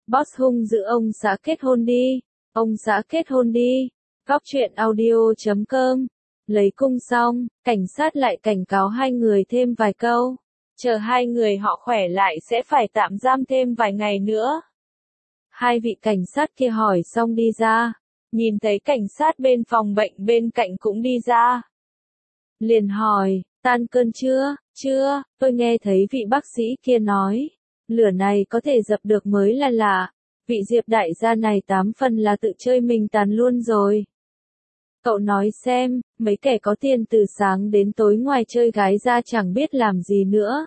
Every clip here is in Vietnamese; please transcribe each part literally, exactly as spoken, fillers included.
Boss hung dữ ông xã kết hôn đi, ông xã kết hôn đi. Góc truyện audio chấm com. Lấy cung xong, cảnh sát lại cảnh cáo hai người thêm vài câu. Chờ hai người họ khỏe lại sẽ phải tạm giam thêm vài ngày nữa. Hai vị cảnh sát kia hỏi xong đi ra. Nhìn thấy cảnh sát bên phòng bệnh bên cạnh cũng đi ra. Liền hỏi, tan cơn chưa? Chưa, tôi nghe thấy vị bác sĩ kia nói. Lửa này có thể dập được mới là lạ. Vị Diệp đại gia này tám phần là tự chơi mình tàn luôn rồi. Cậu nói xem, mấy kẻ có tiền từ sáng đến tối ngoài chơi gái ra chẳng biết làm gì nữa.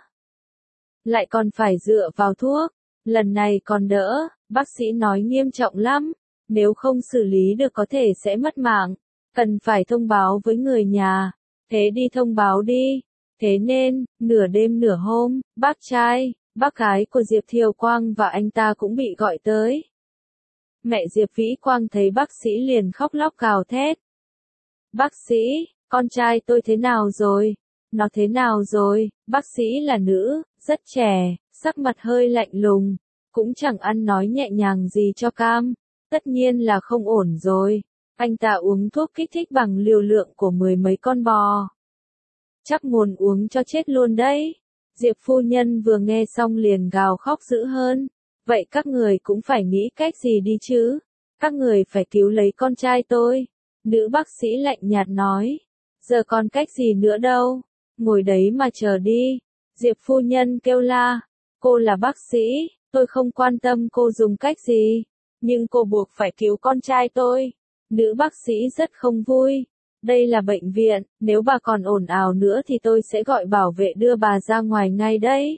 Lại còn phải dựa vào thuốc. Lần này còn đỡ, bác sĩ nói nghiêm trọng lắm. Nếu không xử lý được có thể sẽ mất mạng. Cần phải thông báo với người nhà. Thế đi thông báo đi. Thế nên, nửa đêm nửa hôm, bác trai, bác gái của Diệp Thiều Quang và anh ta cũng bị gọi tới. Mẹ Diệp Vĩ Quang thấy bác sĩ liền khóc lóc gào thét. Bác sĩ, con trai tôi thế nào rồi? Nó thế nào rồi? Bác sĩ là nữ, rất trẻ, sắc mặt hơi lạnh lùng, cũng chẳng ăn nói nhẹ nhàng gì cho cam. Tất nhiên là không ổn rồi. Anh ta uống thuốc kích thích bằng liều lượng của mười mấy con bò. Chắc muốn uống cho chết luôn đấy. Diệp phu nhân vừa nghe xong liền gào khóc dữ hơn. Vậy các người cũng phải nghĩ cách gì đi chứ. Các người phải cứu lấy con trai tôi. Nữ bác sĩ lạnh nhạt nói. Giờ còn cách gì nữa đâu. Ngồi đấy mà chờ đi. Diệp phu nhân kêu la. Cô là bác sĩ, tôi không quan tâm cô dùng cách gì. Nhưng cô buộc phải cứu con trai tôi. Nữ bác sĩ rất không vui. Đây là bệnh viện, nếu bà còn ồn ào nữa thì tôi sẽ gọi bảo vệ đưa bà ra ngoài ngay đấy.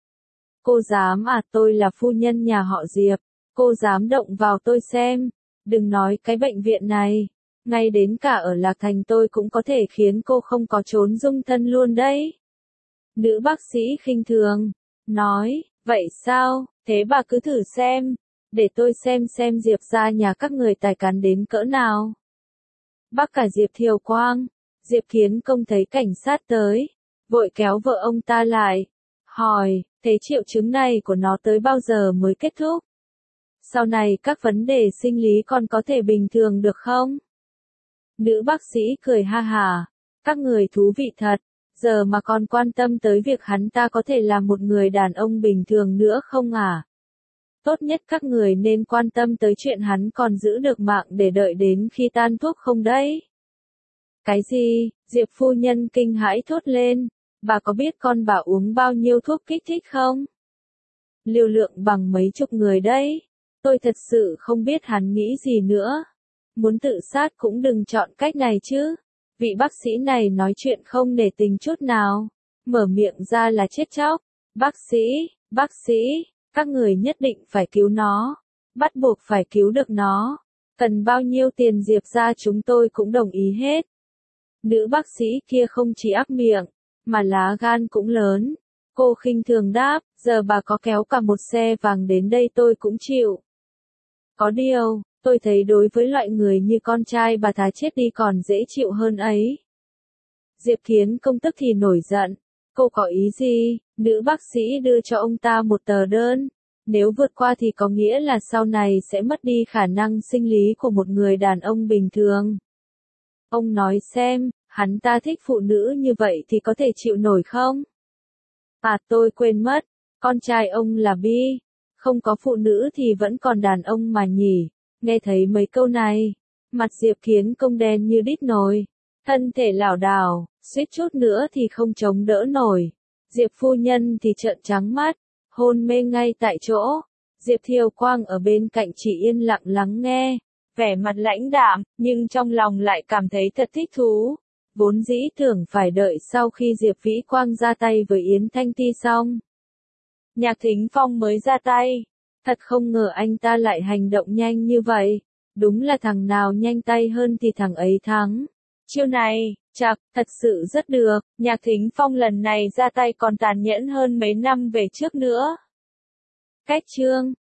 Cô dám à, tôi là phu nhân nhà họ Diệp. Cô dám động vào tôi xem. Đừng nói cái bệnh viện này. Ngay đến cả ở Lạc Thành tôi cũng có thể khiến cô không có trốn dung thân luôn đấy. Nữ bác sĩ khinh thường. Nói, vậy sao, thế bà cứ thử xem. Để tôi xem xem Diệp gia nhà các người tài cán đến cỡ nào. Bác cả Diệp Thiều Quang, Diệp Kiến Công thấy cảnh sát tới, vội kéo vợ ông ta lại, hỏi, thế triệu chứng này của nó tới bao giờ mới kết thúc? Sau này các vấn đề sinh lý còn có thể bình thường được không? Nữ bác sĩ cười ha hả, các người thú vị thật, giờ mà còn quan tâm tới việc hắn ta có thể là một người đàn ông bình thường nữa không à? Tốt nhất các người nên quan tâm tới chuyện hắn còn giữ được mạng để đợi đến khi tan thuốc không đấy. Cái gì? Diệp phu nhân kinh hãi thốt lên. Bà có biết con bà uống bao nhiêu thuốc kích thích không? Liều lượng bằng mấy chục người đấy. Tôi thật sự không biết hắn nghĩ gì nữa. Muốn tự sát cũng đừng chọn cách này chứ. Vị bác sĩ này nói chuyện không nể tình chút nào. Mở miệng ra là chết chóc. Bác sĩ, bác sĩ. Các người nhất định phải cứu nó. Bắt buộc phải cứu được nó. Cần bao nhiêu tiền Diệp ra chúng tôi cũng đồng ý hết. Nữ bác sĩ kia không chỉ ác miệng, mà lá gan cũng lớn. Cô khinh thường đáp, giờ bà có kéo cả một xe vàng đến đây tôi cũng chịu. Có điều, tôi thấy đối với loại người như con trai bà thà chết đi còn dễ chịu hơn ấy. Diệp Kiến Công tức thì nổi giận. Cô có ý gì? Nữ bác sĩ đưa cho ông ta một tờ đơn. Nếu vượt qua thì có nghĩa là sau này sẽ mất đi khả năng sinh lý của một người đàn ông bình thường. Ông nói xem, hắn ta thích phụ nữ như vậy thì có thể chịu nổi không? À tôi quên mất, con trai ông là bi. Không có phụ nữ thì vẫn còn đàn ông mà nhỉ. Nghe thấy mấy câu này, mặt Diệp Kiến Công đen như đít nồi. Thân thể lảo đảo, suýt chút nữa thì không chống đỡ nổi. Diệp phu nhân thì trợn trắng mắt, hôn mê ngay tại chỗ. Diệp Thiều Quang ở bên cạnh chỉ yên lặng lắng nghe, vẻ mặt lãnh đạm, nhưng trong lòng lại cảm thấy thật thích thú. Vốn dĩ tưởng phải đợi sau khi Diệp Vĩ Quang ra tay với Yến Thanh Ti xong. Nhạc Thính Phong mới ra tay. Thật không ngờ anh ta lại hành động nhanh như vậy. Đúng là thằng nào nhanh tay hơn thì thằng ấy thắng. Chiêu này, chạc, thật sự rất được, Nhạc Thính Phong lần này ra tay còn tàn nhẫn hơn mấy năm về trước nữa. Cách chương